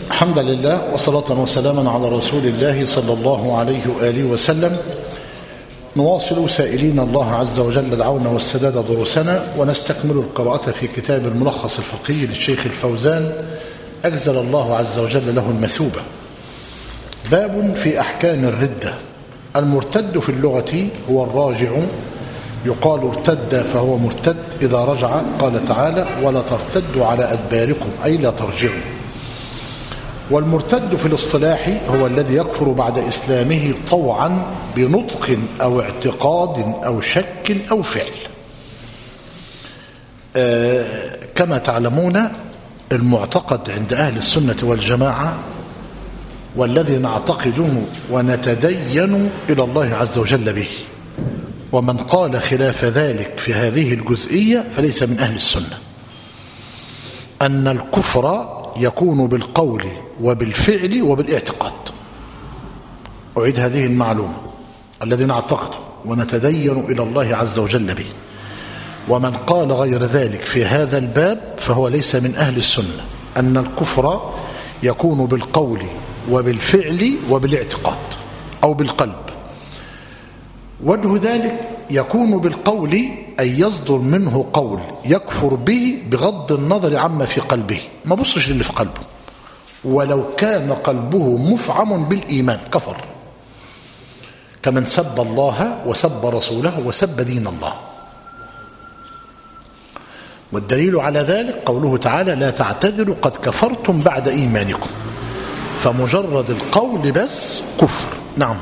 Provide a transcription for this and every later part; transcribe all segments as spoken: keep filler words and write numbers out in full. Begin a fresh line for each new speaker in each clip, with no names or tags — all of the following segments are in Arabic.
الحمد لله وصلاة وسلاما على رسول الله صلى الله عليه وآله وسلم. نواصل سائلين الله عز وجل العون والسداد دروسنا، ونستكمل القراءة في كتاب الملخص الفقهي للشيخ الفوزان أجزل الله عز وجل له المثوبة. باب في أحكام الردة. المرتد في اللغة هو الراجع، يقال ارتد فهو مرتد إذا رجع. قال تعالى: ولا ترتدوا على أدباركم، أي لا ترجعوا. والمرتد في الاصطلاح هو الذي يكفر بعد إسلامه طوعا بنطق أو اعتقاد أو شك أو فعل. آه كما تعلمون المعتقد عند أهل السنة والجماعة والذي نعتقده ونتدين إلى الله عز وجل به، ومن قال خلاف ذلك في هذه الجزئية فليس من أهل السنة. أن الكفر يكون بالقول وبالفعل وبالاعتقاد. أعيد هذه المعلومة: الذي نعتقد ونتدين إلى الله عز وجل به، ومن قال غير ذلك في هذا الباب فهو ليس من أهل السنة. أن الكفر يكون بالقول وبالفعل وبالاعتقاد أو بالقلب. وجه ذلك يكون بالقول أي يصدر منه قول يكفر به بغض النظر عما في قلبه، ما بصش للي في قلبه، ولو كان قلبه مفعم بالإيمان كفر، كمن سب الله وسب رسوله وسب دين الله. والدليل على ذلك قوله تعالى: لا تعتذروا قد كفرتم بعد إيمانكم. فمجرد القول بس كفر. نعم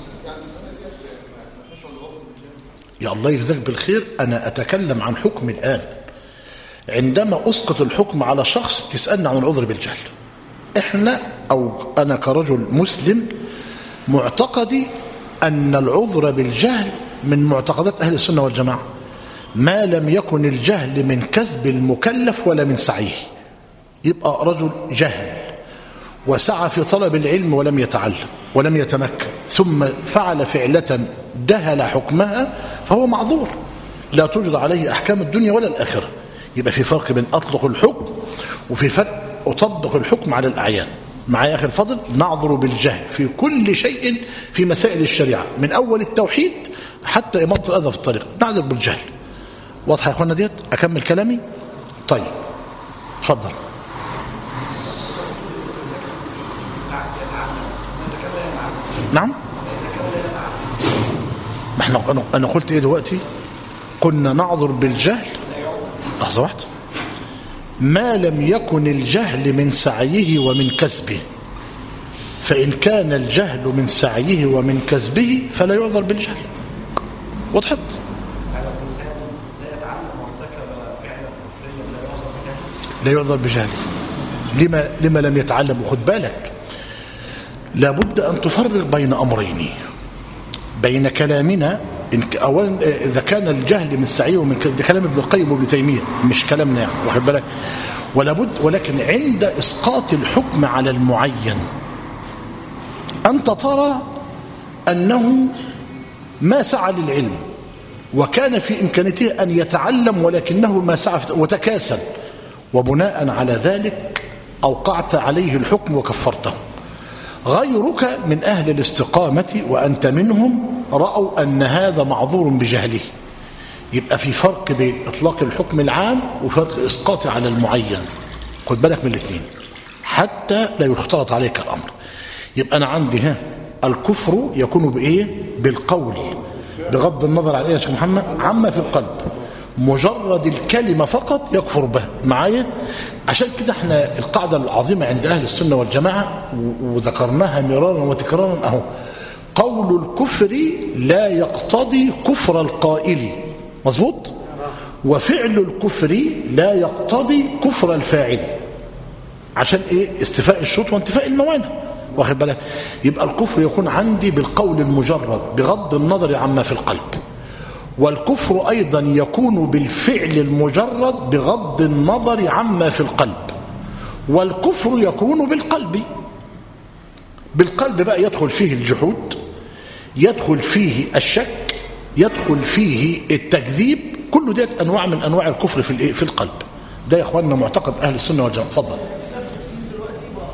يا الله يجزاك بالخير، أنا أتكلم عن حكم الآن. عندما أسقط الحكم على شخص تسألني عن العذر بالجهل. إحنا أو أنا كرجل مسلم معتقدي أن العذر بالجهل من معتقدات أهل السنة والجماعة، ما لم يكن الجهل من كسب المكلف ولا من سعيه. يبقى رجل جهل وسعى في طلب العلم ولم يتعلم ولم يتمكن، ثم فعل فعلة دهل حكمها، فهو معذور، لا توجد عليه أحكام الدنيا ولا الآخرة. يبقى في فرق بين أطلق الحكم وفي فرق أطبق الحكم على الأعيان. معايا أخي الفضل؟ نعذر بالجهل في كل شيء في مسائل الشريعة، من أول التوحيد حتى إماطة الأذى في الطريق، نعذر بالجهل. واضح يا أخوانا ديت؟ أكمل كلامي؟ طيب اتفضل. نعم، ما احنا انا قلت ايه دلوقتي؟ كنا نعذر بالجهل. لحظه واحده. ما لم يكن الجهل من سعيه ومن كسبه، فان كان الجهل من سعيه ومن كسبه فلا يعذر بالجهل. وضحت؟ لا يعذر بجهل. لما لما لم يتعلم؟ وخد بالك، لابد أن تفرق بين أمرين بين كلامنا. أولا إذا كان الجهل من سعيه ومن ده كلام ابن القيم وابن تيمية، مش كلامنا يعني، واخد بالك؟ ولابد ولكن عند إسقاط الحكم على المعين أنت ترى أنه ما سعى للعلم وكان في إمكانته أن يتعلم، ولكنه ما سعى وتكاسل، وبناء على ذلك أوقعت عليه الحكم وكفرته. غيرك من أهل الاستقامة وأنت منهم رأوا أن هذا معذور بجهله. يبقى في فرق بين إطلاق الحكم العام وفرق إسقاطه على المعين. خد بالك من الاثنين حتى لا يختلط عليك الأمر. يبقى أنا عندي ها الكفر يكون بإيه؟ بالقول بغض النظر عن إيه يا شيخ محمد؟ عما في القلب، مجرد الكلمة فقط يكفر بها. معايا؟ عشان كده احنا القاعدة العظيمة عند أهل السنة والجماعة وذكرناها مرارا وتكرارا اهو: قول الكفر لا يقتضي كفر القائل، مظبوط؟ وفعل الكفر لا يقتضي كفر الفاعل. عشان ايه؟ استفاء الشروط وانتفاء الموانع، واخد بالك؟ يبقى الكفر يكون عندي بالقول المجرد بغض النظر عما في القلب، والكفر أيضا يكون بالفعل المجرد بغض النظر عما في القلب، والكفر يكون بالقلب. بالقلب بقى يدخل فيه الجحود، يدخل فيه الشك، يدخل فيه التكذيب، كل ده أنواع من أنواع الكفر في في القلب. ده يا أخواننا معتقد أهل السنة والجماعة. تفضل.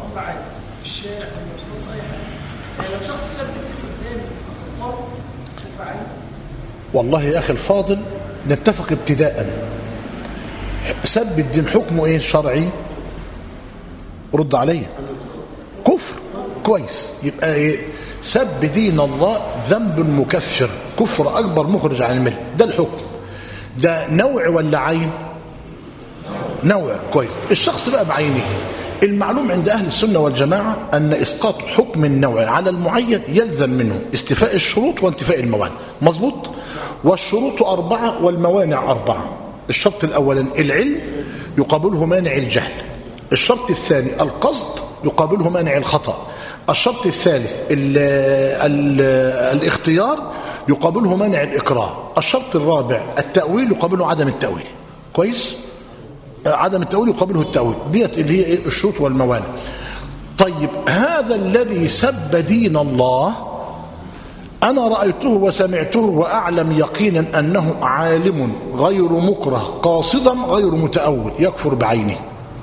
خطبه عادي في الشارع في المواصلات في اي حاجه، يعني لو شخص ساب الكفر قدامي اكفره كفر عادي؟
والله يا اخي الفاضل نتفق ابتداء، سب الدين حكمه ايه شرعي؟ رد علي. كفر. كويس. يبقى ايه؟ سب دين الله ذنب مكفر، كفر اكبر مخرج عن المله. ده الحكم. ده نوع ولا عين؟ نوع. كويس. الشخص بقى بعينه. المعلوم عند اهل السنه والجماعه ان اسقاط حكم النوع على المعين يلزم منه استيفاء الشروط وانتفاء الموانع. مظبوط. والشروط اربعه والموانع اربعه. الشرط الأولاني العلم يقابله مانع الجهل. الشرط الثاني القصد يقابله مانع الخطأ. الشرط الثالث ال ال الاختيار يقابله مانع الإكراه. الشرط الرابع التأويل يقابله عدم التأويل. كويس؟ عدم التأويل يقابله التأويل. ديت اللي هي الشروط والموانع. طيب هذا الذي سب دين الله أنا رأيته وسمعته وأعلم يقينا أنه عالم غير مكره قاصدا غير متأول يكفر بعينه.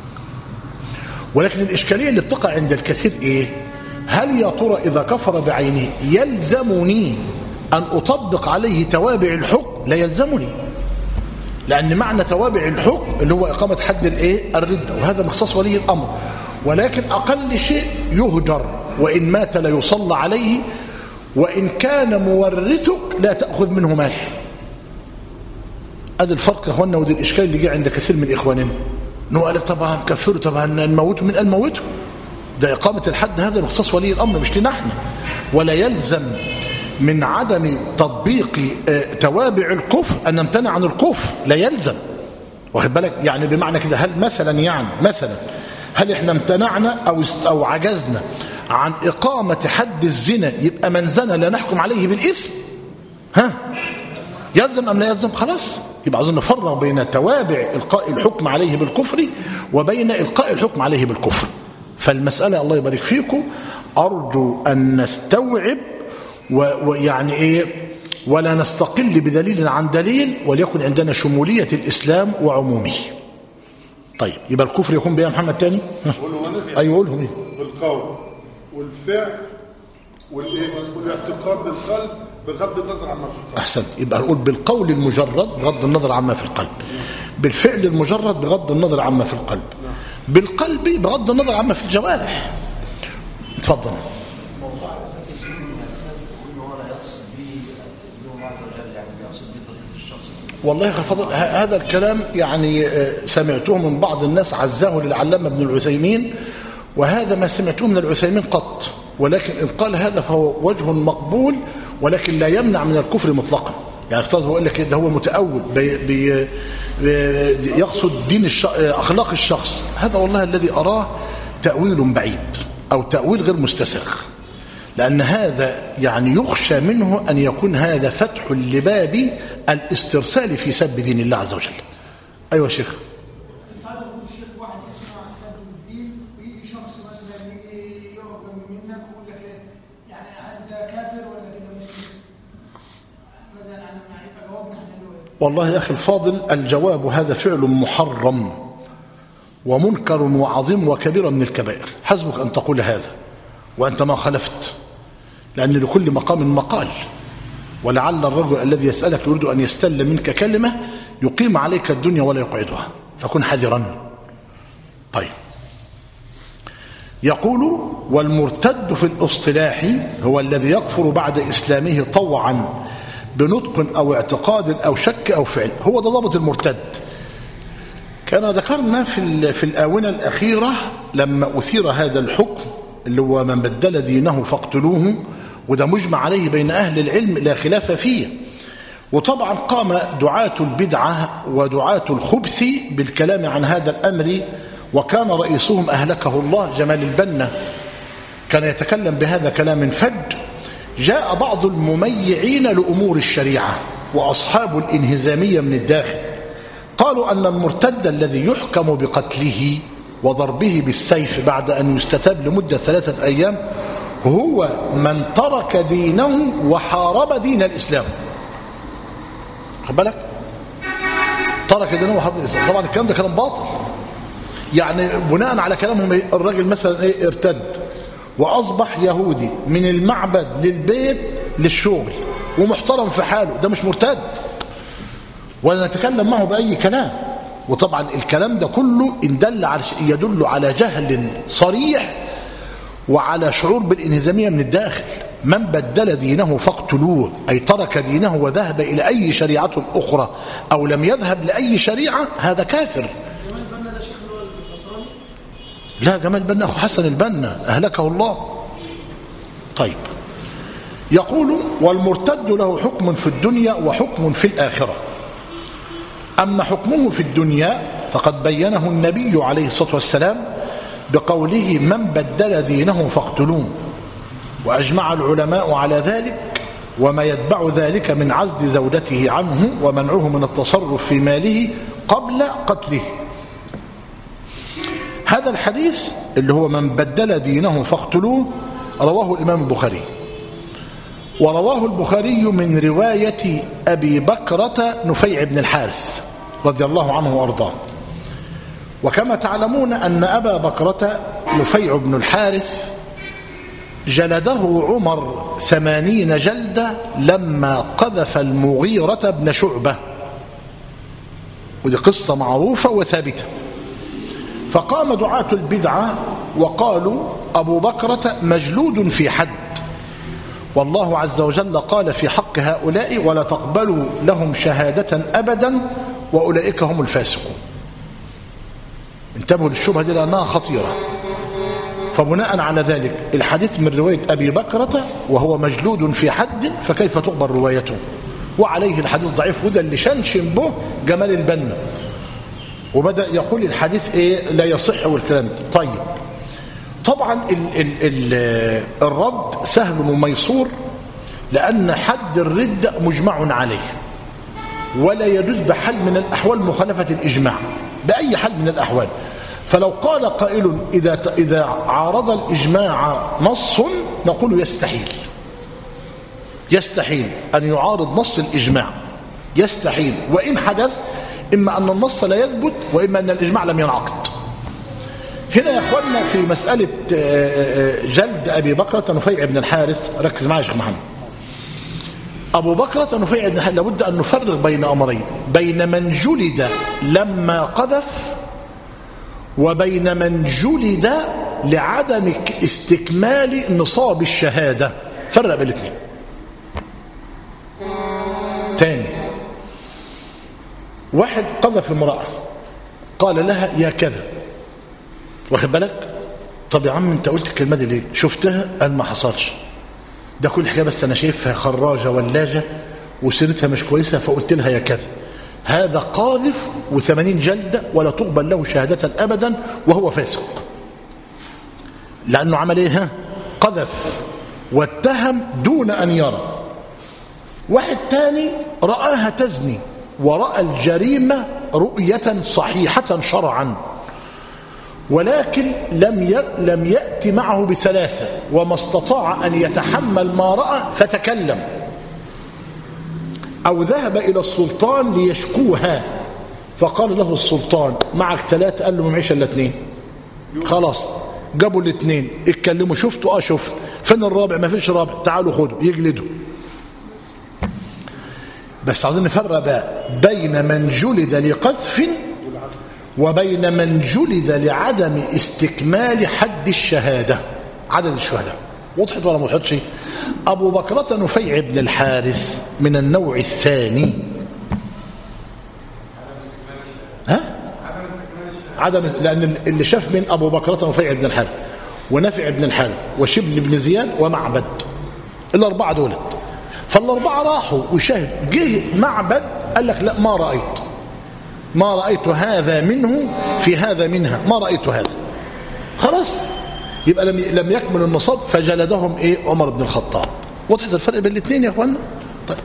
ولكن الإشكالية اللي بتقع عند الكثير إيه؟ هل يا ترى إذا كفر بعينه يلزمني أن أطبق عليه توابع الحكم؟ لا يلزمني، لأن معنى توابع الحكم اللي هو إقامة حد الإيه؟ الردة، وهذا مختص ولي الأمر. ولكن أقل شيء يهجر، وإن مات لا يصلى عليه، وإن كان مورثك لا تأخذ منه مال. هذا الفرق يا اخواننا، ودي الإشكال اللي جاء عند كثير من إخواننا. إنه قال طبعا هنكفره، طبعا هنموته. من قال موته؟ ده إقامة الحد هذا مختص ولي الأمر مش لنا احنا. ولا يلزم من عدم تطبيق توابع الكفر أن نمتنع عن الكفر، لا يلزم. واخد بالك؟ يعني بمعنى كده هل مثلا يعني مثلا هل احنا امتنعنا أو أو عجزنا عن إقامة حد الزنا يبقى من زنى لا نحكم عليه بالإثم؟ ها؟ يلزم أم لا يلزم؟ خلاص. يبقى عاوزين نفرق بين توابع إلقاء الحكم عليه بالكفر وبين إلقاء الحكم عليه بالكفر. فالمسألة الله يبارك فيكم أرجو أن نستوعب ويعني إيه ولا نستقل بدليل عن دليل، وليكن عندنا شمولية الإسلام وعمومه. طيب يبقى الكفر يكون بها محمد تاني؟ أيوه قولهم إيه؟
بالقول والفعل والاعتقاد بالقلب بغض النظر عما في القلب.
أحسنت. يبقى نقول بالقول المجرد بغض النظر عما في القلب، بالفعل المجرد بغض النظر عما في القلب، بالقلب بغض النظر عما في الجوارح. تفضل. والله يا فضل هذا الكلام يعني سمعته من بعض الناس عزاه للعلامة ابن العثيمين، وهذا ما سمعته من العثيمين قط. ولكن إن قال هذا فهو وجه مقبول، ولكن لا يمنع من الكفر مطلقا. يعني افترض هو يقول لك ده هو متأول بي بي بي يقصد دين الش... أخلاق الشخص، هذا والله الذي أراه تأويل بعيد أو تأويل غير مستساغ، لأن هذا يعني يخشى منه أن يكون هذا فتح لباب الاسترسال في سب دين الله عز وجل. أيوة شيخ. والله يا أخي الفاضل الجواب هذا فعل محرم ومنكر وعظيم وكبير من الكبائر. حسبك أن تقول هذا وأنت ما خلفت، لأن لكل مقام مقال، ولعل الرجل الذي يسألك يريد أن يستل منك كلمة يقيم عليك الدنيا ولا يقعدها، فكن حذرا. طيب يقول والمرتد في الاصطلاح هو الذي يكفر بعد إسلامه طوعا بنطق أو اعتقاد أو شك أو فعل، هو ده ضابط المرتد. كان ذكرنا في في الآونة الأخيرة لما أثير هذا الحكم اللي هو من بدل دينه فاقتلوه، وده مجمع عليه بين أهل العلم لا خلاف فيه. وطبعا قام دعاة البدعة ودعاة الخبث بالكلام عن هذا الأمر، وكان رئيسهم أهلكه الله جمال البنا كان يتكلم بهذا كلام فج. جاء بعض المميعين لأمور الشريعة وأصحاب الانهزامية من الداخل قالوا أن المرتد الذي يحكم بقتله وضربه بالسيف بعد أن يستتاب لمدة ثلاثة أيام هو من ترك دينه وحارب دين الإسلام. خد بالك، ترك دينه وحارب دين الإسلام. طبعا الكلام ده كلام باطل، يعني بناء على كلامهم الراجل مثلا ايه ارتد واصبح يهودي من المعبد للبيت للشغل ومحترم في حاله، ده مش مرتد ولا نتكلم معه باي كلام. وطبعا الكلام ده كله إن دل على يدل على جهل صريح وعلى شعور بالانهزامية من الداخل. من بدل دينه فاقتلوه، أي ترك دينه وذهب إلى أي شريعة أخرى أو لم يذهب لأي شريعة، هذا كافر.
جمال البنا ده شيخ اللي هو النصراني؟
لا، جمال البنا أخو حسن البنا أهلكه الله. طيب، يقول والمرتد له حكم في الدنيا وحكم في الآخرة. أما حكمه في الدنيا فقد بينه النبي عليه الصلاة والسلام بقوله من بدل دينه فاقتلوه، وأجمع العلماء على ذلك وما يتبع ذلك من عزل زوجته عنه ومنعه من التصرف في ماله قبل قتله. هذا الحديث اللي هو من بدل دينه فاقتلوه رواه الإمام البخاري، ورواه البخاري من رواية أبي بكرة نفيع بن الحارث رضي الله عنه وأرضاه. وكما تعلمون أن أبا بكرة نفيع بن الحارث جلده عمر ثمانين جلدة لما قذف المغيرة بن شعبة، ودي قصة معروفة وثابتة. فقام دعاة البدعة وقالوا أبو بكرة مجلود في حد، والله عز وجل قال في حق هؤلاء ولا تقبلوا لهم شهادة أبدا وأولئك هم الفاسقون. انتبهوا للشبهة دي لأنها خطيرة. فبناء على ذلك الحديث من رواية أبي بكرة وهو مجلود في حد، فكيف تقبل روايته؟ وعليه الحديث ضعيف، وده اللي شنشن به جمال البنا وبدأ يقول الحديث إيه لا يصح والكلام ده. طيب، طبعا ال ال ال الرد سهل وميسور، لأن حد الردة مجمع عليه ولا يجوز بحال من الأحوال مخالفة الإجماع بأي حال من الأحوال. فلو قال قائل إذا إذا عارض الإجماع نص نقول يستحيل يستحيل أن يعارض نص الإجماع، يستحيل، وإن حدث إما أن النص لا يثبت وإما أن الإجماع لم ينعقد. هنا يا أخوانا في مسألة جلد أبي بكرة نفيع بن الحارث، ركز معي يا شيخ محمد. أبو بكرة نفيع بن الحارث لابد أن نفرق بين أمرين، بين من جلد لما قذف وبين من جلد لعدم استكمال نصاب الشهادة. فرق بين الاثنين. تاني، واحد قذف امرأة قال لها يا كذا، واخد بالك؟ طب يا عم انت قلت الكلمة دي ليه؟ شفتها؟ قال ما حصلش، ده كل حاجة بس انا شايفها خراجة ولاجة وسيرتها مش كويسة فقلت لها يا كذا. هذا قاذف وثمانين جلدة ولا تقبل له شهادة أبدا وهو فاسق، لأنه عمل ايه؟ قذف واتهم دون أن يرى. واحد تاني رآها تزني ورأى الجريمة رؤية صحيحة شرعا، ولكن لم لم يأتي معه بثلاثة وما استطاع أن يتحمل ما رأى فتكلم، أو ذهب إلى السلطان ليشكوها فقال له السلطان معك ثلاثة، قال له ما معيش إلا اثنين. خلاص جابوا الاثنين اتكلموا، شفتوا اه شفت، فين الرابع؟ ما فيش رابع، تعالوا خدوا، يجلدوا. بس عايزين نفرق بقى بين من جلد لقذف وبين من جلد لعدم استكمال حد الشهادة، عدد الشهداء. وضحت ولا ما وضحتش؟ أبو بكرة نفيع بن الحارث من النوع الثاني. ها؟ عدم، لأن اللي شاف من أبو بكرة نفيع بن الحارث ونفع بن الحارث وشبل بن زياد ومعبد، الأربعة دولت. فالأربعة راحوا وشاهد، جه معبد قال لك لا ما رأيت ما رأيت هذا منه في هذا منها، ما رأيت هذا. خلاص يبقى لم لم يكمل النصاب فجلدهم ايه عمر بن الخطاب. وضحت الفرق بين الاثنين يا اخوانا؟ طيب،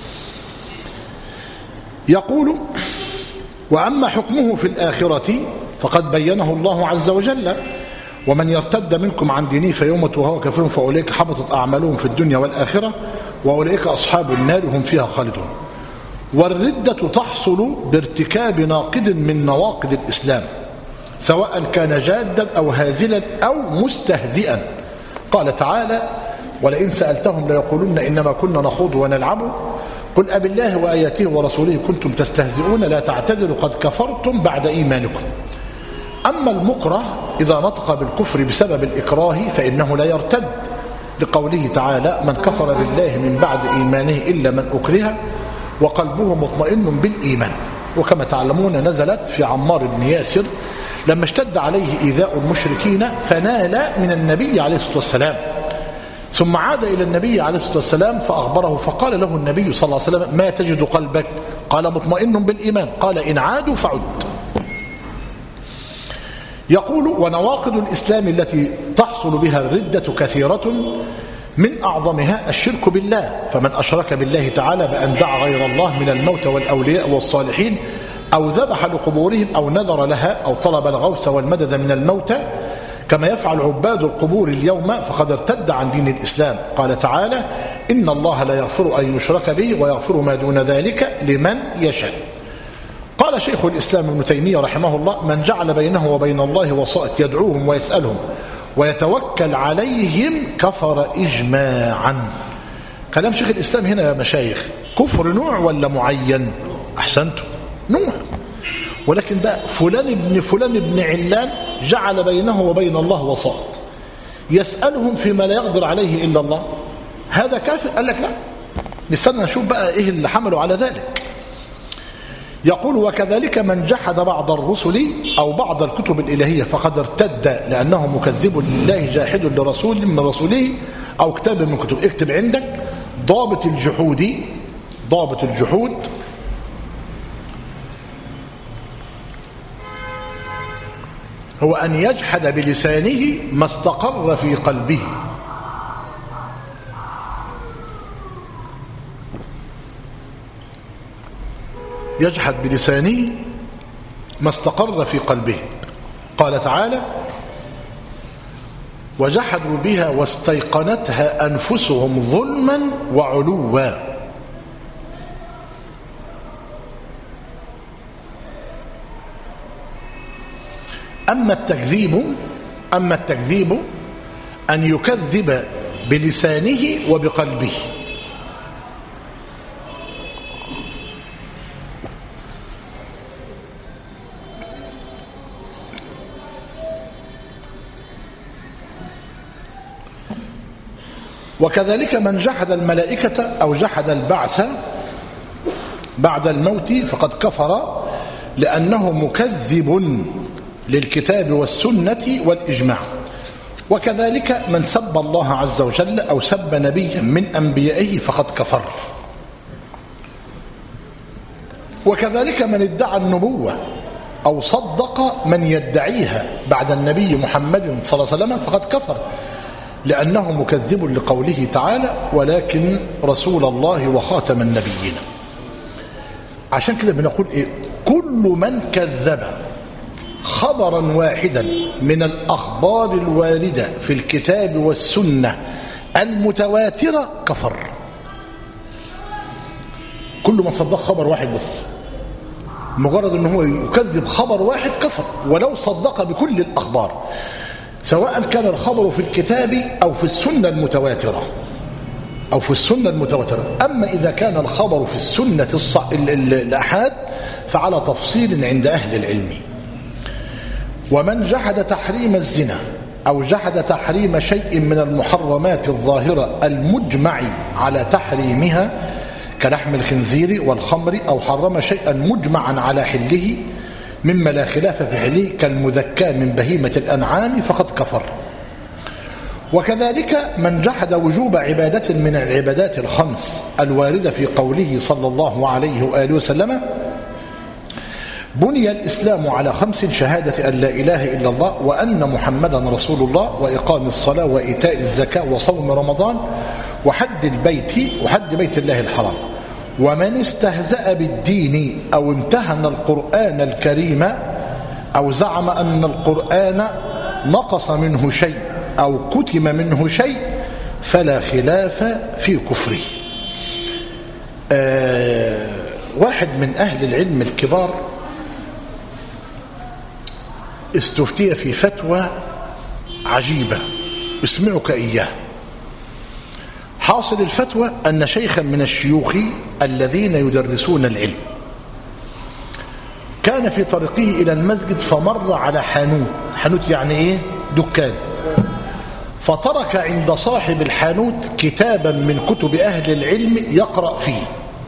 يقول واما حكمه في الآخرة فقد بينه الله عز وجل ومن يرتد منكم عن دينه فيمت وهو كافر فاولئك حبطت اعمالهم في الدنيا والآخرة واولئك اصحاب النار هم فيها خالدون. والردة تحصل بارتكاب ناقض من نواقض الإسلام، سواء كان جادا أو هازلا أو مستهزئا. قال تعالى: ولئن سألتهم ليقولن إنما كنا نخوض ونلعب قل أب الله وآياته ورسوله كنتم تستهزئون لا تعتذروا قد كفرتم بعد إيمانكم. أما المكره إذا نطق بالكفر بسبب الإكراه فإنه لا يرتد، لقوله تعالى: من كفر بالله من بعد إيمانه إلا من أكره وقلبه مطمئن بالإيمان. وكما تعلمون نزلت في عمار بن ياسر لما اشتد عليه إيذاء المشركين فنال من النبي عليه الصلاة والسلام، ثم عاد إلى النبي عليه الصلاة والسلام فأخبره، فقال له النبي صلى الله عليه وسلم: ما تجد قلبك؟ قال: مطمئن بالإيمان. قال: إن عادوا فعد. يقول: ونواقض الإسلام التي تحصل بها الردة كثيرة، من أعظمها الشرك بالله، فمن أشرك بالله تعالى بأن دعا غير الله من الموتى والأولياء والصالحين أو ذبح لقبورهم أو نذر لها أو طلب الغوث والمدد من الموتى كما يفعل عباد القبور اليوم فقد ارتد عن دين الإسلام. قال تعالى: إن الله لا يغفر أن يشرك به ويغفر ما دون ذلك لمن يشاء. قال شيخ الإسلام ابن تيمية رحمه الله: من جعل بينه وبين الله وسائط يدعوهم ويسألهم ويتوكل عليهم كفر إجماعا. كلام شيخ الإسلام هنا يا مشايخ كفر نوع ولا معين؟ أحسنتم، نوع. ولكن بقى فلان ابن فلان ابن علان جعل بينه وبين الله وسائط يسألهم فيما لا يقدر عليه إلا الله، هذا كافر؟ قال لك لا، نستنى نشوف بقى إيه اللي حملوا على ذلك. يقول: وكذلك من جحد بعض الرسل أو بعض الكتب الإلهية فقد ارتد لأنه مكذب لله جاحد لرسول من رسوله أو كتاب من كتب. اكتب عندك ضابط الجحود. ضابط الجحود هو أن يجحد بلسانه ما استقر في قلبه. يجحد بلسانه ما استقر في قلبه. قال تعالى: وجحدوا بها واستيقنتها أنفسهم ظلما وعلوا. أما التكذيب أما التكذيب أن يكذب بلسانه وبقلبه. وكذلك من جحد الملائكة أو جحد البعث بعد الموت فقد كفر لأنه مكذب للكتاب والسنة والإجماع. وكذلك من سب الله عز وجل أو سب نبيا من أنبيائه فقد كفر. وكذلك من ادعى النبوة أو صدق من يدعيها بعد النبي محمد صلى الله عليه وسلم فقد كفر لأنه مكذب لقوله تعالى: ولكن رسول الله وخاتم النبيين. عشان كده بنقول إيه؟ كل من كذب خبرا واحدا من الأخبار الواردة في الكتاب والسنة المتواترة كفر. كل من صدق خبر واحد بس، مجرد أنه يكذب خبر واحد كفر، ولو صدق بكل الأخبار سواء كان الخبر في الكتاب أو في السنة المتواترة أو في السنة المتواترة. أما إذا كان الخبر في السنة الص... الأحاد فعلى تفصيل عند أهل العلم. ومن جحد تحريم الزنا أو جحد تحريم شيء من المحرمات الظاهرة المجمع على تحريمها كلحم الخنزير والخمر، أو حرم شيئا مجمعا على حله مما لا خلاف في حله كالمذكى من بهيمة الأنعام فقد كفر. وكذلك من جحد وجوب عبادة من العبادات الخمس الواردة في قوله صلى الله عليه وآله وسلم: بني الإسلام على خمس: شهادة أن لا إله إلا الله وأن محمدا رسول الله وإقام الصلاة وإيتاء الزكاة وصوم رمضان وحج البيت وحج بيت الله الحرام. ومن استهزأ بالدين أو امتهن القرآن الكريم أو زعم أن القرآن نقص منه شيء أو كتم منه شيء فلا خلاف في كفره. آه واحد من أهل العلم الكبار استفتي في فتوى عجيبة اسمعك إياه. حاصل الفتوى أن شيخا من الشيوخ الذين يدرسون العلم كان في طريقه إلى المسجد فمر على حانوت. حانوت يعني إيه؟ دكان. فترك عند صاحب الحانوت كتابا من كتب أهل العلم يقرأ فيه.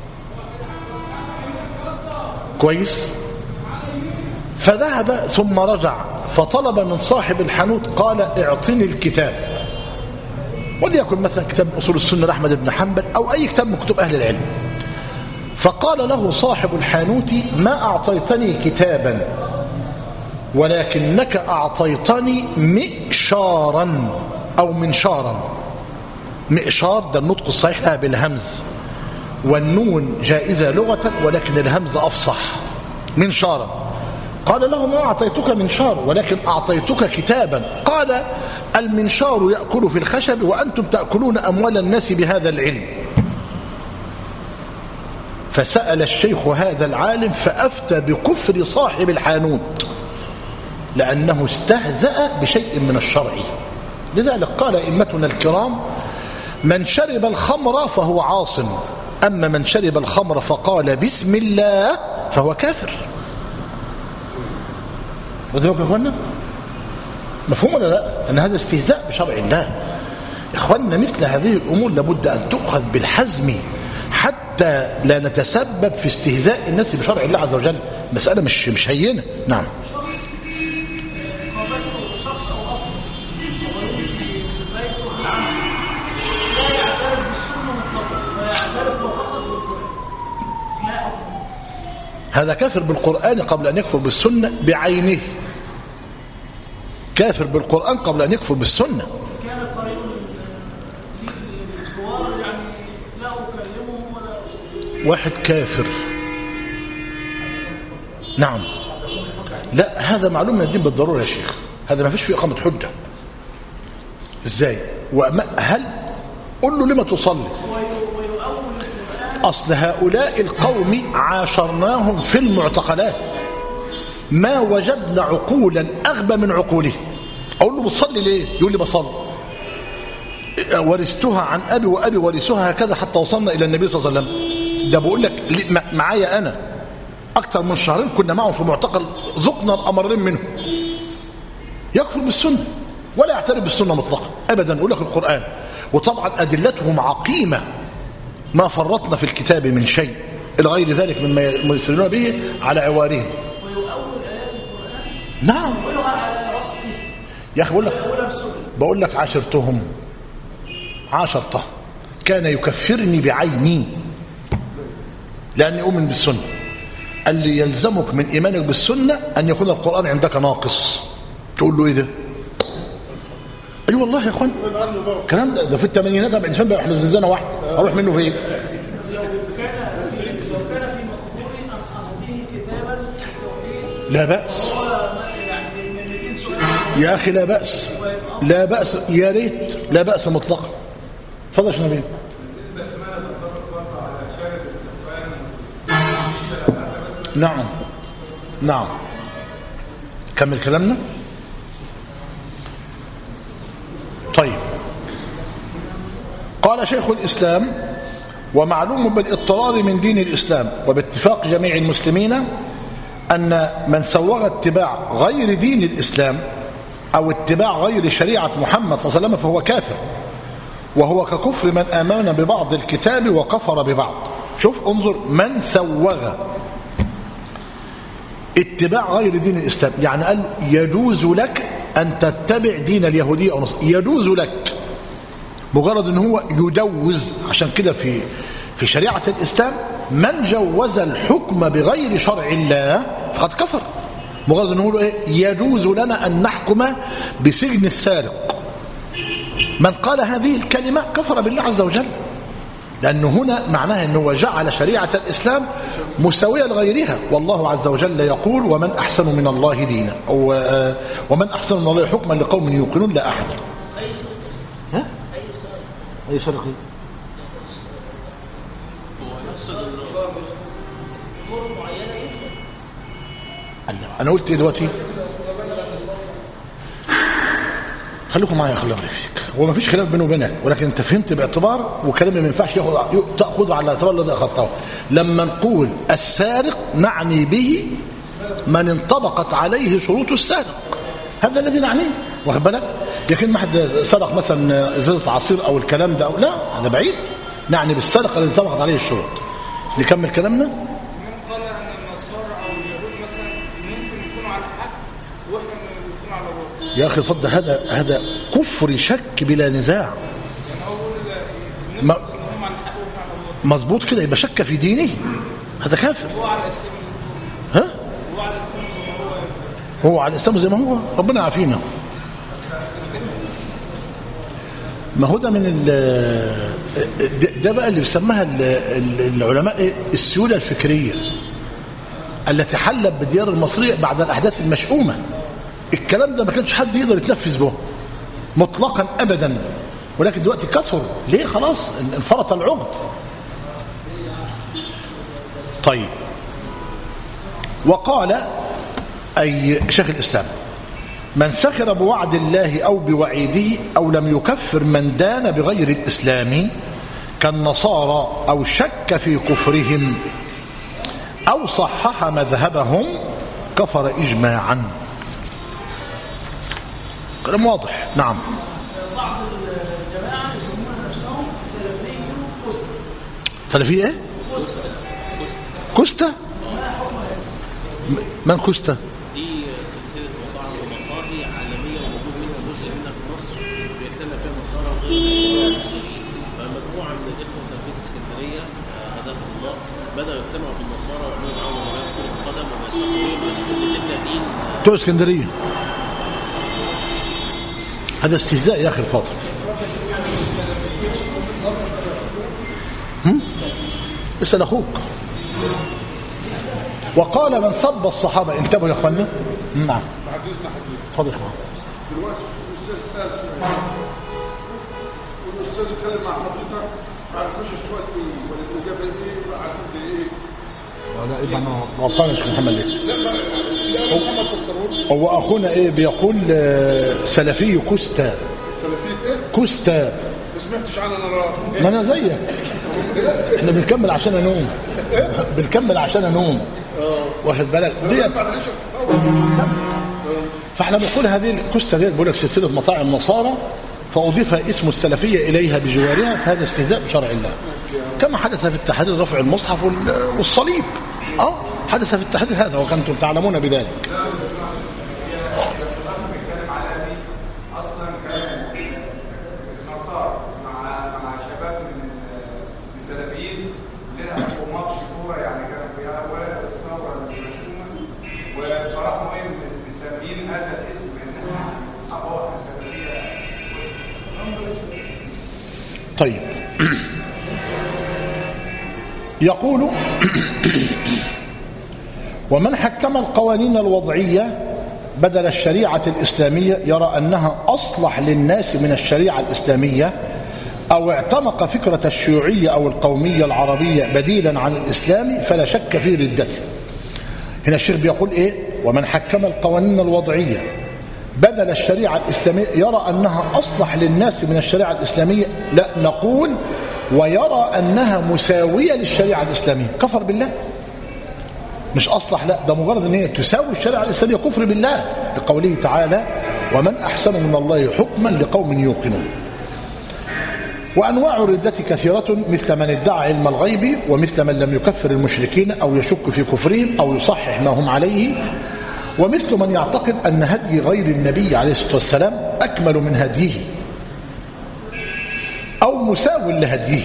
كويس؟ فذهب ثم رجع فطلب من صاحب الحانوت قال اعطني الكتاب، وليكن مثلا كتاب أصول السنة لأحمد بن حنبل أو أي كتاب من كتب أهل العلم. فقال له صاحب الحانوت ما أعطيتني كتابا ولكنك أعطيتني مئشارا أو منشارا. مئشار ده النطق الصحيح لها بالهمز والنون جائزة لغة ولكن الهمز أفصح. منشارا. قال له ما أعطيتك منشار ولكن أعطيتك كتابا. قال المنشار يأكل في الخشب وأنتم تأكلون أموال الناس بهذا العلم. فسأل الشيخ هذا العالم فأفتى بكفر صاحب الحانوت لأنه استهزأ بشيء من الشرع. لذلك قال أئمتنا الكرام من شرب الخمر فهو عاص، أما من شرب الخمر فقال بسم الله فهو كافر. وذلك يا أخوانا مفهوم ولا لا؟ أن هذا استهزاء بشرع الله. يا أخوانا مثل هذه الأمور لابد أن تؤخذ بالحزم حتى لا نتسبب في استهزاء الناس بشرع الله عز وجل. مسألة مش مش هينة. نعم.
شخص أو أكثر في بيته العمل لا يعترف بالسنة مطلقا ويعترف فقط بالقرآن، ما أفضل؟
هذا كافر بالقرآن قبل أن يكفر بالسنة بعينه. كافر بالقرآن قبل أن يكفر بالسنة.
كان قريب لي في الجوار يعني لا أكلمه ولا
واحد كافر. نعم. لا هذا معلوم من الدين بالضرورة يا شيخ. هذا ما فيش فيه إقامة حجة. إزاي؟ هل قل له لما تصلي؟ أصل هؤلاء القوم عاشرناهم في المعتقلات ما وجدنا عقولا أغبى من عقوله. أقول له بتصلي ليه؟ يقول لي بصلي. ورثتها عن أبي وأبي ورثوها هكذا حتى وصلنا إلى النبي صلى الله عليه وسلم. ده بقول لك معايا أنا أكثر من شهرين كنا معهم في معتقل ذقنا الأمرين منه. يكفر بالسنة ولا يعترف بالسنة مطلقا أبدا. يقول لك القرآن وطبعا أدلتهم عقيمة ما فرطنا في الكتاب من شيء إلى غير ذلك مما يسرون به على عوارهم.
ويؤول آيات القرآن
نعم
ويقولها على رأسه.
يا أخي بقول لك بقول لك عاشرتهم عاشرته كان يكفرني بعيني لأني أؤمن بالسنة. قال لي يلزمك من إيمانك بالسنة أن يكون القرآن عندك ناقص. تقول له إيه ده؟ أي أيوة والله يا أخوان الكلام ده, ده في الثمانينات بعد شوية بقى احنا زنزانة واحدة أروح منه فين؟ لا بأس يا أخي لا بأس لا بأس يا ريت لا بأس مطلقا. تفضل يا نبيل. نعم نعم كمل كلامنا. طيب قال شيخ الإسلام ومعلوم بالاضطرار من دين الإسلام وباتفاق جميع المسلمين أن من سوغ اتباع غير دين الإسلام أو اتباع غير شريعة محمد صلى الله عليه وسلم فهو كافر، وهو ككفر من آمن ببعض الكتاب وكفر ببعض. شوف انظر من سوغ اتباع غير دين الإسلام، يعني قال يجوز لك أن تتبع دين اليهودية أو نصارى، يجوز لك مجرد أن هو يجوز. عشان كده في في شريعة الإسلام من جوز الحكم بغير شرع الله فقد كفر. مجرد أن هو إيه؟ يجوز لنا أن نحكم بسجن السارق. من قال هذه الكلمة كفر بالله عز وجل، لأنه هنا معناها أنه جعل شريعة الإسلام مساوية لغيرها. والله عز وجل يقول ومن أحسن من الله دينا أو ومن أحسن من الله حكما لقوم يوقنون لا أحد. ها؟ أي سرقة؟ أنا قلت إيه دلوقتي؟ خليكم معايا، خلي بالك فيك. هو ما فيش خلاف بينه وبينك، ولكن انت فهمت باعتبار، وكلامي ما ينفعش ياخذ تاخذه على اعتبار الذي اخذته. لما نقول السارق نعني به من انطبقت عليه شروط السارق، هذا الذي نعنيه، واخد بالك؟ لكن ما حد سرق مثلا ازازه عصير او الكلام ده، أو لا، هذا بعيد. نعني بالسرقه الذي انطبقت عليه الشروط. نكمل كلامنا.
من قال ان النصارى او اليهود مثلا ممكن يكونوا على حق واحنا بنكون على باطل.
يا اخي الفضل، هذا هذا كفر شك بلا نزاع.
يعني اول
ما-
هم على الحق واحنا على باطل.
مظبوط كده، يبقى شك في دينه، هذا كافر.
هو على الاسلام،
ها؟
هو على الاسلام زي ما هو.
هو على الاسلام زي ما هو، ربنا يعافينا. ما هو ده من ال ده- ده بقى اللي بيسمها ال- ال- العلماء إيه؟ السيوله الفكريه التي حلت بديار المصريه بعد الاحداث المشؤومه. الكلام ده ما كانش حد يقدر يتنفذ به مطلقا ابدا، ولكن دلوقتي كثر. ليه؟ خلاص انفرط العقد. طيب، وقال أي شيخ الإسلام: من سخر بوعد الله أو بوعيده أو لم يكفر من دان بغير الإسلام كالنصارى أو شك في كفرهم أو صحح مذهبهم كفر إجماعا. كلام واضح. نعم.
بعض الجماعه يسمون نفسهم سلفي كوستا.
سلفية إيه؟ كوستا. من كوستا؟
دي سلسلة مطاعم ومقاهي عالمية وموجود منها جزء منها في مصر بيجتمع فيها النصارى وغير المسلمين. فمجموعة من الإخوة سلفية اسكندرية هداهم الله بدأوا يجتمعوا في النصارى ويعملوا معاهم مباريات كرة قدم وبيتفقوا إن إحنا دين.
بتوع اسكندرية. هذا استهزاء يا أخي الفاضل. هم؟ اسأل أخوك. وقال من سب الصحابة، انتبهوا يا أخوانا. نعم.
بعد اذن حضرتك،
اتفضل يا أخوان.
دلوقتي الاستاذ سال سؤال والاستاذ اتكلم مع حضرتك، ما عرفناش السؤال ايه ولا الاجابه ايه، وقاعدين زي ايه.
لا يبقى أنا غلطان يا شيخ محمد. ليه؟
لا لا لا محمد فسروا لي.
هو أخونا إيه بيقول؟ آه، سلفي كوستا.
سلفيه ايه؟
كوستا.
ما سمعتش عنها انا راه.
ما أنا زيك. احنا بنكمل عشان أنوم. بنكمل عشان أنوم. واخد بالك؟ ديت.
بعد العشاء في فوق.
فاحنا بنقول هذه الكوستا ديت بيقول لك سلسله مطاعم نصارى، فاضيف اسم السلفيه اليها بجوارها، فهذا استهزاء بشرع الله. كما حدث في التحرير رفع المصحف وال- والصليب. اه حدث في التحرير هذا وكنتم تعلمون بذلك.
اصلا كان النصارى مع مع شباب من السلفيين لعبوا ماتش كوره، يعني كان في اوائل الثوره المشؤومه، وفرحوا ايه مسمين هذا الاسم ان احنا اصحاب احنا سلفيه.
طيب، يقول: ومن حكم القوانين الوضعيه بدل الشريعه الاسلاميه يرى انها اصلح للناس من الشريعه الاسلاميه، او اعتنق فكره الشيوعيه او القوميه العربيه بديلا عن الاسلام فلا شك في ردته. هنا الشيخ بيقول ايه؟ ومن حكم القوانين الوضعيه بدل الشريعه الاسلاميه يرى انها اصلح للناس من الشريعه الاسلاميه، لا نقول ويرى انها مساويه للشريعه الاسلاميه. كفر بالله. مش اصلح، لا، ده مجرد ان هي تساوي الشريعه الاسلاميه، كفر بالله، لقوله تعالى: ومن احسن من الله حكما لقوم يوقنون. وانواع الردة كثيره، مثل من ادعى علم الغيب، ومثل من لم يكفر المشركين او يشك في كفرهم او يصحح ما هم عليه، ومثل من يعتقد ان هدي غير النبي عليه الصلاه والسلام اكمل من هديه او مساو لهديه.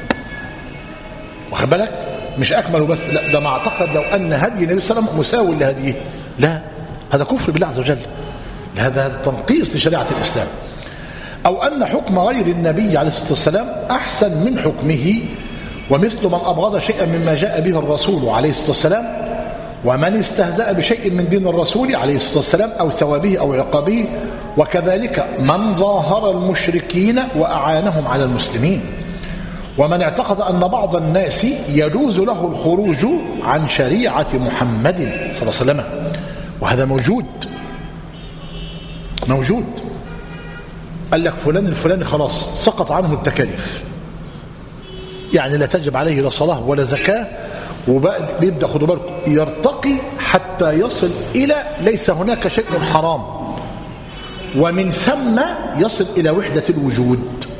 واخد بالك؟ مش اكمل بس، لا، ده ما اعتقد لو ان هدي النبي صلى الله عليه وسلم مساو لهديه. لا، هذا كفر بالله عز وجل، هذا تنقيص لشريعه الاسلام. او ان حكم غير النبي عليه الصلاه والسلام احسن من حكمه، ومثل من ابغض شيئا مما جاء به الرسول عليه الصلاه والسلام، ومن استهزأ بشيء من دين الرسول عليه الصلاه والسلام او ثوابه او عقابه، وكذلك من ظاهر المشركين واعانهم على المسلمين، ومن اعتقد أن بعض الناس يجوز له الخروج عن شريعة محمد صلى الله عليه وسلم، وهذا موجود موجود قال لك فلان الفلاني خلاص سقط عنه التكاليف، يعني لا تجب عليه لا صلاة ولا زكاة، وبقى بيبدأ خدوا بالكم يرتقي حتى يصل إلى ليس هناك شيء حرام، ومن ثم يصل إلى وحدة الوجود.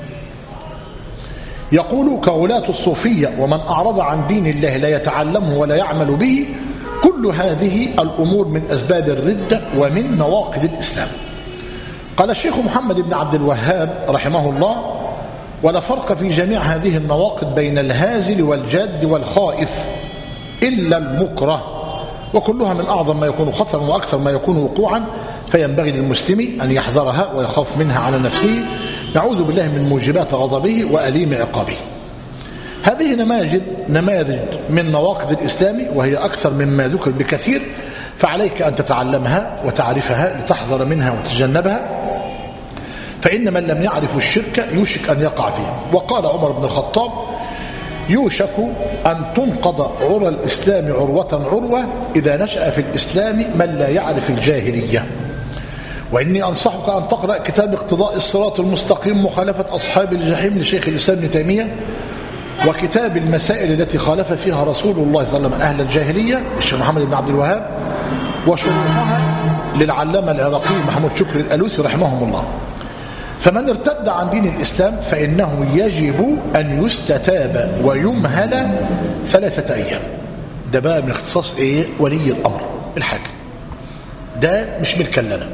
يقول كغلاة الصوفية ومن أعرض عن دين الله لا يتعلمه ولا يعمل به، كل هذه الأمور من أسباب الردة ومن نواقض الإسلام. قال الشيخ محمد بن عبد الوهاب رحمه الله: ولا فرق في جميع هذه النواقض بين الهازل والجاد والخائف إلا المكره، وكلها من أعظم ما يكون خطرا وأكثر ما يكون وقوعا، فينبغي للمسلم أن يحذرها ويخاف منها على نفسه، نعوذ بالله من موجبات غضبه وأليم عقابه. هذه نماذج نماذج من نواقض الإسلام، وهي أكثر مما ذكر بكثير، فعليك أن تتعلمها وتعرفها لتحذر منها وتتجنبها، فإن من لم يعرف الشرك يوشك أن يقع فيه. وقال عمر بن الخطاب: يوشك أن تنقض عرى الإسلام عروة عروة إذا نشأ في الإسلام من لا يعرف الجاهلية. وإني أنصحك أن تقرأ كتاب اقتضاء الصراط المستقيم مخالفة أصحاب الجحيم لشيخ الإسلام ابن تيمية، وكتاب المسائل التي خالف فيها رسول الله صلى الله عليه وسلم أهل الجاهلية للشيخ محمد بن عبد الوهاب، وشرحها للعلامة العراقي محمود شكري الألوسي رحمهم الله. فمن ارتد عن دين الإسلام فإنه يجب أن يستتاب ويمهل ثلاثة أيام. ده بقى من اختصاص إيه؟ ولي الأمر الحاكم، ده مش ملكا لنا.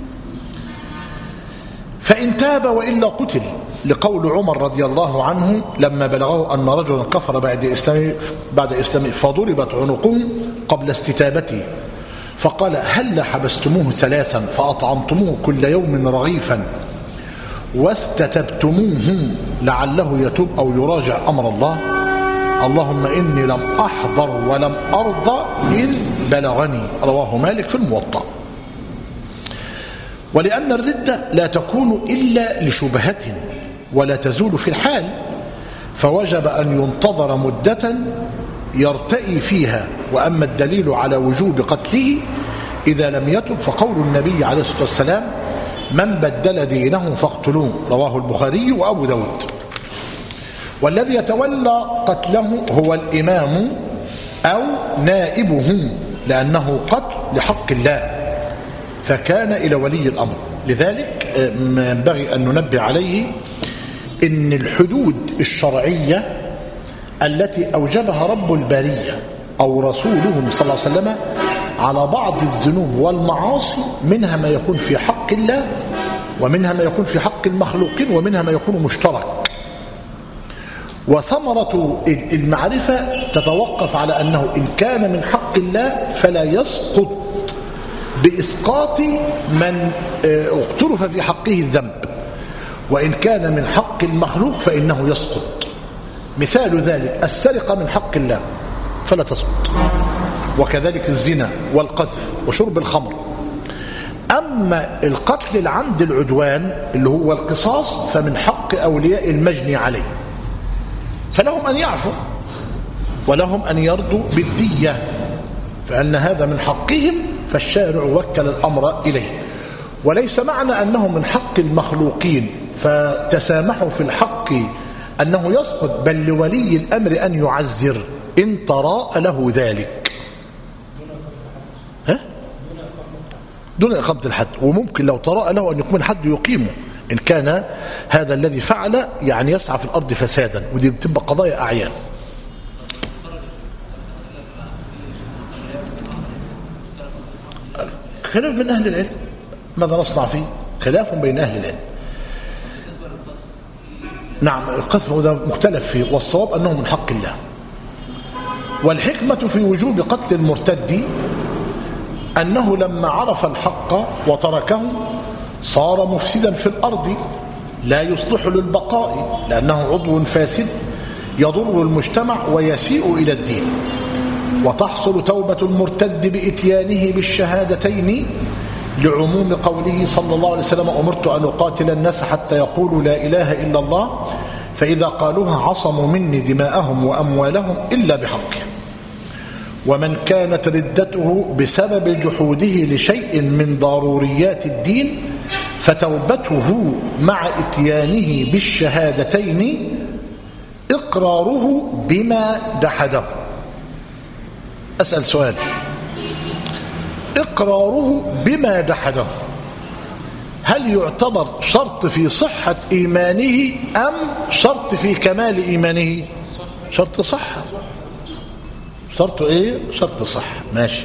فإن تاب وإلا قتل، لقول عمر رضي الله عنه لما بلغه أن رجلا كفر بعد إسلامه بعد إسلامه فضربت عنقه قبل استتابته، فقال: هل حبستموه ثلاثا فأطعمتموه كل يوم رغيفا واستتبتموه لعله يتوب أو يراجع أمر الله؟ اللهم إني لم أحضر ولم أرضى إذ بلغني. رواه مالك في الموطأ. ولأن الردة لا تكون إلا لشبهة ولا تزول في الحال، فوجب أن ينتظر مدة يرتئي فيها. وأما الدليل على وجوب قتله إذا لم يتب فقول النبي عليه الصلاة والسلام: من بدل دينه فاقتلوه. رواه البخاري وأبو داود. والذي يتولى قتله هو الإمام أو نائبه، لأنه قتل لحق الله، فكان إلى ولي الأمر. لذلك ما ينبغي أن ننبه عليه إن الحدود الشرعية التي أوجبها رب البرية أو رسوله صلى الله عليه وسلم على بعض الذنوب والمعاصي، منها ما يكون في حق الله، ومنها ما يكون في حق المخلوقين، ومنها ما يكون مشترك. وثمرة المعرفة تتوقف على أنه إن كان من حق الله فلا يسقط بإسقاط من اقترف في حقه الذنب، وإن كان من حق المخلوق فإنه يسقط. مثال ذلك السرقة من حق الله فلا تسقط، وكذلك الزنا والقذف وشرب الخمر. أما القتل العمد العدوان اللي هو القصاص فمن حق أولياء المجني عليه، فلهم أن يعفوا ولهم أن يرضوا بالدية، فأن هذا من حقهم، فالشارع وكل الأمر إليه. وليس معنى أنه من حق المخلوقين فتسامحوا في الحق أنه يسقط، بل لولي الأمر أن يعزر إن تراء له ذلك، ها؟ دون إقامة الحد. وممكن لو تراء له أن يقوم الحد يقيمه إن كان هذا الذي فعل يعني يسعى في الأرض فسادا، ودي بتبقى قضايا أعيان. خلاف بين أهل العلم، ماذا نصنع فيه؟ خلاف بين أهل العلم. نعم القذف هذا مختلف فيه، والصواب أنه من حق الله. والحكمة في وجوب قتل المرتد أنه لما عرف الحق وتركه صار مفسدا في الأرض لا يصلح للبقاء، لأنه عضو فاسد يضر المجتمع ويسيء إلى الدين. وتحصل توبة المرتد بإتيانه بالشهادتين لعموم قوله صلى الله عليه وسلم: أمرت أن أقاتل الناس حتى يقولوا لا إله إلا الله، فإذا قالوها عصموا مني دماءهم وأموالهم إلا بحقه. ومن كانت ردته بسبب جحوده لشيء من ضروريات الدين فتوبته مع اتيانه بالشهادتين إقراره بما جحده. أسأل سؤال، إقراره بما جحده هل يعتبر شرط في صحة إيمانه أم شرط في كمال إيمانه؟ شرط صحة. شرط إيه؟ شرط صحة. ماشي.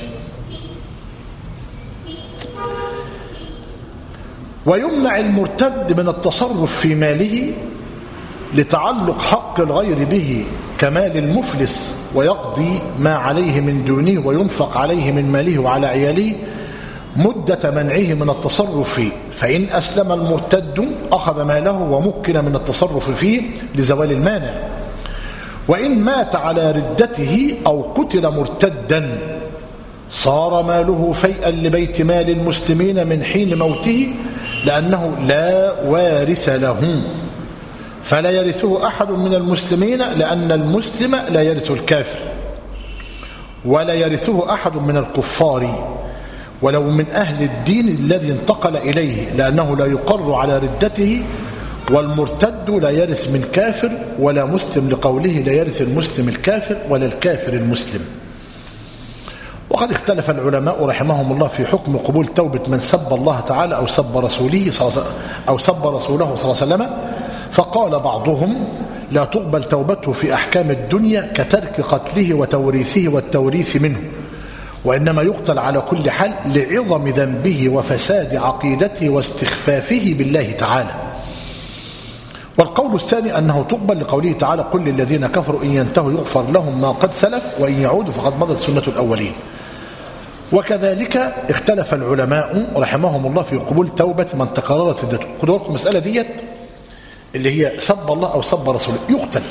ويمنع المرتد من التصرف في ماله لتعلق حق الغير به كمال المفلس ويقضي ما عليه من دونه وينفق عليه من ماله وعلى عياله مدة منعه من التصرف فيه، فإن أسلم المرتد أخذ ماله ومكن من التصرف فيه لزوال المانع. وإن مات على ردته أو قتل مرتدا صار ماله فيئا لبيت مال المسلمين من حين موته لأنه لا وارث له، فلا يرثه أحد من المسلمين لأن المسلم لا يرث الكافر، ولا يرثه أحد من الكفار ولو من أهل الدين الذي انتقل إليه لأنه لا يقر على ردته، والمرتد لا يرث من كافر ولا مسلم لقوله لا يرث المسلم الكافر ولا الكافر المسلم. وقد اختلف العلماء رحمهم الله في حكم قبول توبة من سب الله تعالى أو سب رسوله صلى أو سب رسوله صلى الله عليه وسلم، فقال بعضهم لا تقبل توبته في أحكام الدنيا كترك قتله وتوريثه والتوريث منه، وإنما يقتل على كل حال لعظم ذنبه وفساد عقيدته واستخفافه بالله تعالى. والقول الثاني أنه تقبل لقوله تعالى قل للذين كفروا إن ينتهوا يغفر لهم ما قد سلف وإن يعودوا فقد مضت سنة الأولين. وكذلك اختلف العلماء رحمهم الله في قبول توبة من تكررت ردته. خذوا لكم المسألة ديت اللي هي سب الله أو سب رسوله يقتل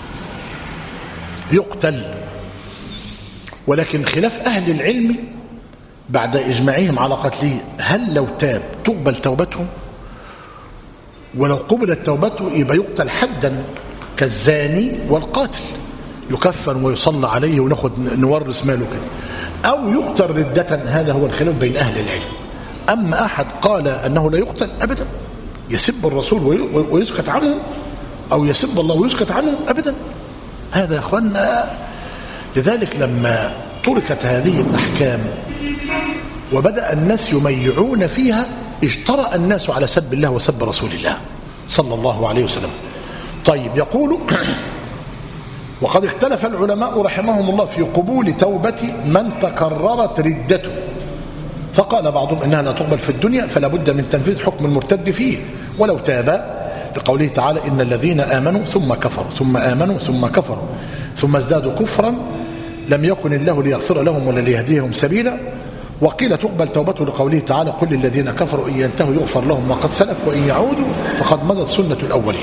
يقتل ولكن خلاف أهل العلم بعد إجماعهم على قتله هل لو تاب تقبل توبته؟ ولو قبلت توبته يبقى يقتل حدا كالزاني والقاتل، يكفن ويصلى عليه وناخد نورث ماله كده، أو يقتل ردة. هذا هو الخلاف بين أهل العلم. أما أحد قال أنه لا يقتل أبدا، يسب الرسول ويسكت عنه أو يسب الله ويسكت عنه أبدا، هذا يا أخوانا. لذلك لما تركت هذه الأحكام وبدأ الناس يميعون فيها اجترأ الناس على سب الله وسب رسول الله صلى الله عليه وسلم. طيب يقول وقد اختلف العلماء رحمهم الله في قبول توبة من تكررت ردته، فقال بعضهم إنها لا تقبل في الدنيا فلا بد من تنفيذ حكم المرتد فيه ولو تاب، لقوله تعالى إن الذين آمنوا ثم كفروا ثم آمنوا ثم كفروا ثم ازدادوا كفرا لم يكن الله ليغفر لهم ولا ليهديهم سبيلا. وقيل تقبل توبته لقوله تعالى قل للذين كفروا إن ينتهوا يغفر لهم ما قد سلف وإن يعودوا فقد مضت سنة الأولين.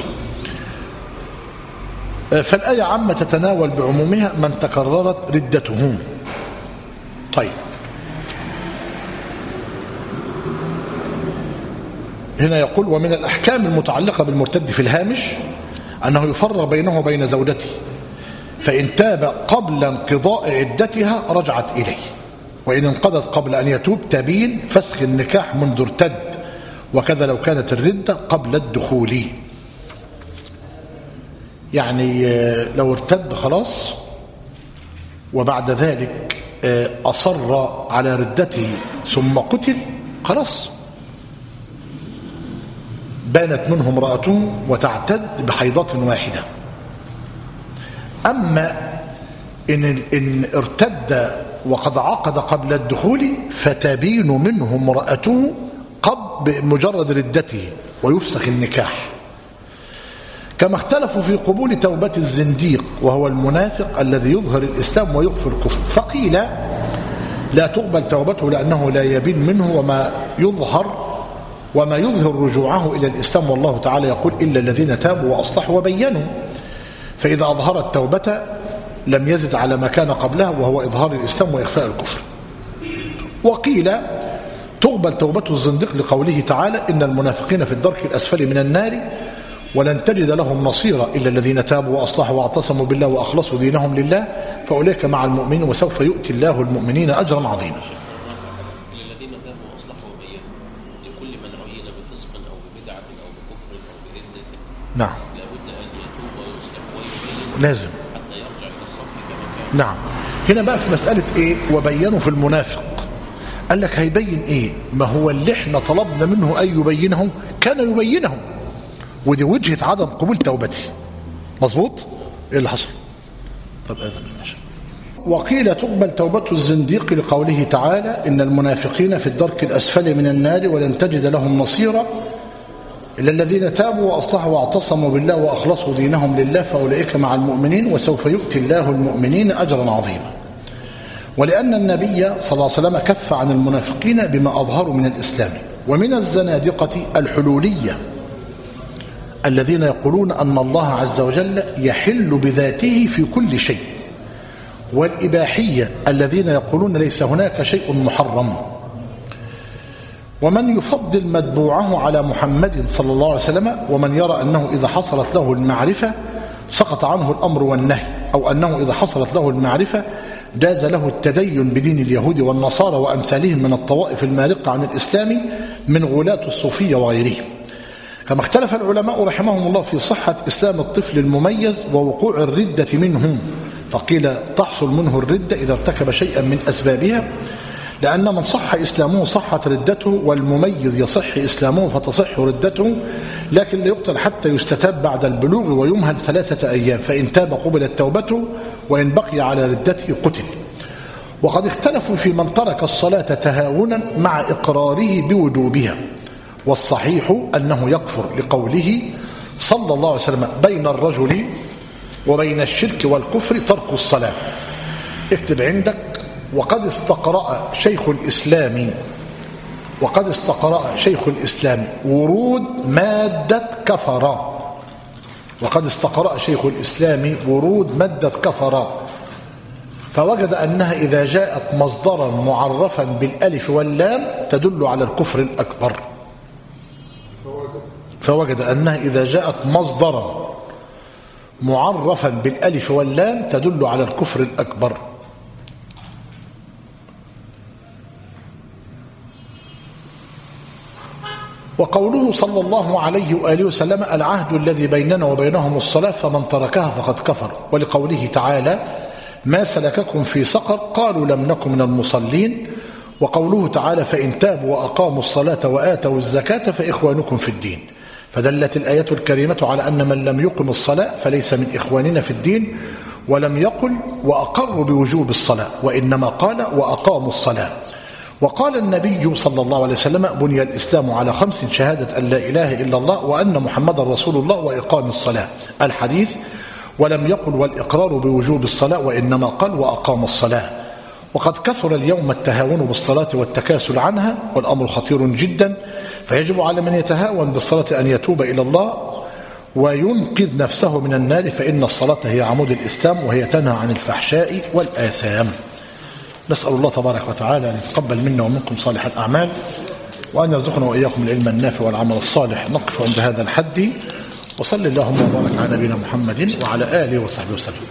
فالآية عامة تتناول بعمومها من تكررت ردتهم. طيب هنا يقول ومن الأحكام المتعلقة بالمرتد في الهامش أنه يفرق بينه وبين زوجته، فإن تاب قبل انقضاء عدتها رجعت إليه، وإن انقضت قبل أن يتوب تبين فسخ النكاح منذ ارتد، وكذا لو كانت الردة قبل الدخول. يعني لو ارتد خلاص وبعد ذلك أصر على ردته ثم قتل خلاص بانت منه امرأته وتعتد بحيضة واحدة. أما إن, إن ارتد وقد عقد قبل الدخول فتبين منه امرأته قبل بمجرد ردته ويفسخ النكاح. كما اختلفوا في قبول توبة الزنديق وهو المنافق الذي يظهر الإسلام ويخفي الكفر، فقيل لا تقبل توبته لأنه لا يبين منه وما يظهر وما يظهر رجوعه إلى الإسلام، والله تعالى يقول إلا الذين تابوا وأصلحوا وبينوا، فإذا أظهر التوبة لم يزد على ما كان قبلها وهو إظهار الإسلام وإخفاء الكفر. وقيل تقبل توبة الزنديق لقوله تعالى إن المنافقين في الدرك الأسفل من النار ولن تجد لهم نصيرا إلا الذين تابوا وأصلحوا واعتصموا بالله وأخلصوا دينهم لله فأولئك مع المؤمنين وسوف يؤتي الله المؤمنين أجرا عظيما.
الذين تابوا واصلحوا وبينوا لكل من عين بفسق او ببدعه او بكفر او برده
نعم
لابد ان يتوب ويصلح ويبين
لازم
حتى يرجع الى الصف كما كان.
نعم. هنا بقى في مسألة إيه وبينوا في المنافق، قال لك هيبين إيه؟ ما هو اللي احنا طلبنا منه أن يبينه كان يبينه، ودي وجهة عدم قبول توبتي. مظبوط؟ إيه اللي حصل؟ طب هذا من المشهد. وقيل تقبل توبة الزنديق لقوله تعالى إن المنافقين في الدرك الأسفل من النار ولن تجد لهم نصيرا إلا الذين تابوا وأصلحوا واعتصموا بالله وأخلصوا دينهم لله فأولئك مع المؤمنين وسوف يؤتي الله المؤمنين أجرا عظيما. ولأن النبي صلى الله عليه وسلم كف عن المنافقين بما أظهروا من الإسلام. ومن الزنادقة الحلولية الذين يقولون أن الله عز وجل يحل بذاته في كل شيء، والإباحية الذين يقولون ليس هناك شيء محرم. ومن يفضل متبوعه على محمد صلى الله عليه وسلم، ومن يرى أنه إذا حصلت له المعرفة سقط عنه الأمر والنهي، أو أنه إذا حصلت له المعرفة جاز له التدين بدين اليهود والنصارى وأمثالهم من الطوائف المارقة عن الإسلام من غلاة الصوفية وغيرهم. كما اختلف العلماء رحمهم الله في صحة إسلام الطفل المميز ووقوع الردة منهم، فقيل تحصل منه الردة إذا ارتكب شيئا من أسبابها، لأن من صح إسلامه صحت ردته، والمميز يصح إسلامه فتصح ردته، لكن لا يقتل حتى يستتاب بعد البلوغ ويمهل ثلاثة أيام، فإن تاب قبلت توبته وإن بقي على ردته قتل. وقد اختلفوا في من ترك الصلاة تهاونا مع إقراره بوجوبها، والصحيح أنه يكفر لقوله صلى الله عليه وسلم بين الرجل وبين الشرك والكفر ترك الصلاة. اكتب عندك وقد استقرأ شيخ الإسلام وقد استقرأ شيخ الإسلام ورود مادة كفر وقد استقرأ شيخ الإسلام ورود مادة كفر فوجد أنها إذا جاءت مصدرا معرفا بالألف واللام تدل على الكفر الأكبر. فوجد أنها إذا جاءت مصدرا معرفا بالألف واللام تدل على الكفر الأكبر. وقوله صلى الله عليه وآله وسلم العهد الذي بيننا وبينهم الصلاة فمن تركها فقد كفر. ولقوله تعالى ما سلككم في سقر قالوا لم نكن من المصلين. وقوله تعالى فإن تابوا وأقاموا الصلاة وآتوا الزكاة فإخوانكم في الدين. فدلت الآية الكريمة على أن من لم يقم الصلاة فليس من إخواننا في الدين، ولم يقل وأقروا بوجوب الصلاة، وإنما قال وأقاموا الصلاة. وقال النبي صلى الله عليه وسلم بني الإسلام على خمس شهادة أن لا إله إلا الله وأن محمد رسول الله وإقام الصلاة الحديث، ولم يقل والإقرار بوجوب الصلاة، وإنما قال وأقام الصلاة. وقد كثر اليوم التهاون بالصلاة والتكاسل عنها، والأمر خطير جدا، فيجب على من يتهاون بالصلاة أن يتوب إلى الله وينقذ نفسه من النار، فإن الصلاة هي عمود الإسلام وهي تنهى عن الفحشاء والآثام. نسأل الله تبارك وتعالى أن يتقبل منا ومنكم صالح الأعمال، وأن يرزقنا وإياكم العلم النافع والعمل الصالح. نقف عند هذا الحد، وصل اللهم وبارك على نبينا محمد وعلى آله وصحبه وسلم.